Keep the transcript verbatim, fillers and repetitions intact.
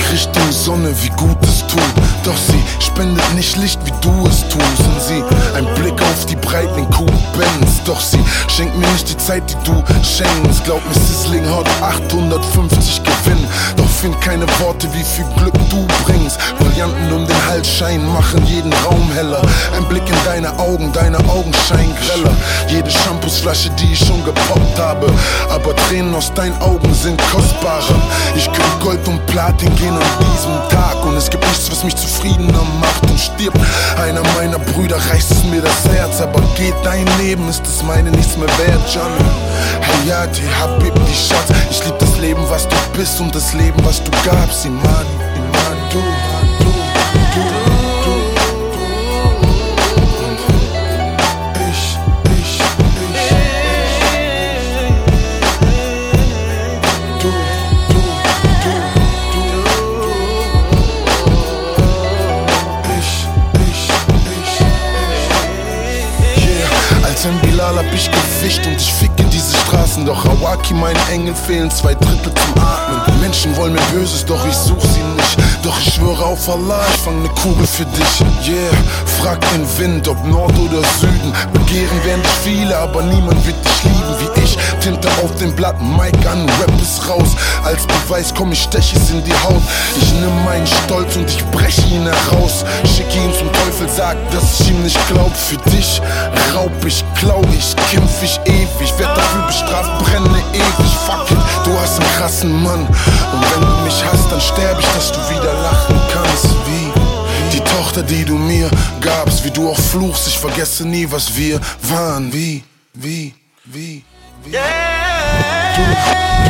Richtung Sonne, wie gut es tut. Doch sie spendet nicht Licht, wie du es tust. Und sie, ein Blick auf die breiten Kuh-Benz. Doch sie schenkt mir nicht die Zeit, die du schenkst. Glaub mir, Sissling hat achthundertfünfzig Gewinn. Doch find keine Worte, wie viel Glück du bringst. Brillanten um den Hals scheinen, machen jeden Raum heller. Ein Blick in deine Augen, deine Augen scheinen greller. Jede Shampoosflasche, die ich schon gepoppt habe. Aber Tränen aus deinen Augen sind kostbarer. Ich könnte Gold und Platin gehen an diesem Tag. Und es gibt nichts, was mich zufriedener macht. Und stirbt einer meiner Brüder, reißt es mir das Herz. Aber geht dein Leben, ist es meine nichts mehr wert, Can. Hayati, Habibi, Schatz. Ich lieb das Leben, was du bist, und das Leben, was du gabst. Iman, Iman, du, du, du, du, und ich, ich, ich, du, du, du, du, ich, ich, ich, yeah. Als ein Bilal hab ich Gewicht und ich ficke diese Straßen. Doch Awaki, meinen Engeln fehlen zwei Drittel zum Atmen. Menschen wollen mir Böses, doch ich such sie nicht. Doch ich schwöre auf Allah, ich fang ne Kugel für dich. Yeah, frag den Wind, ob Nord oder Süden. Begehren werden dich viele, aber niemand wird dich lieben wie ich. Tinte auf dem Blatt, Mic an, Rap ist raus. Als Beweis komm, ich stech es in die Haut. Ich nimm meinen Stolz und ich breche ihn heraus. Schicke ihn zum Teufel, sag, dass ich ihm nicht glaub. Für dich raub ich, klau ich, kämpf ich ewig. Werd dafür bestraft, brenne ewig. Fuck it, du hast einen krassen Mann. Und wenn du mich hast, dann sterb ich, dass du wieder lachen kannst. Wie die Tochter, die du mir gabst. Wie du auch fluchst, ich vergesse nie, was wir waren. Wie, wie, wie, wie. Du,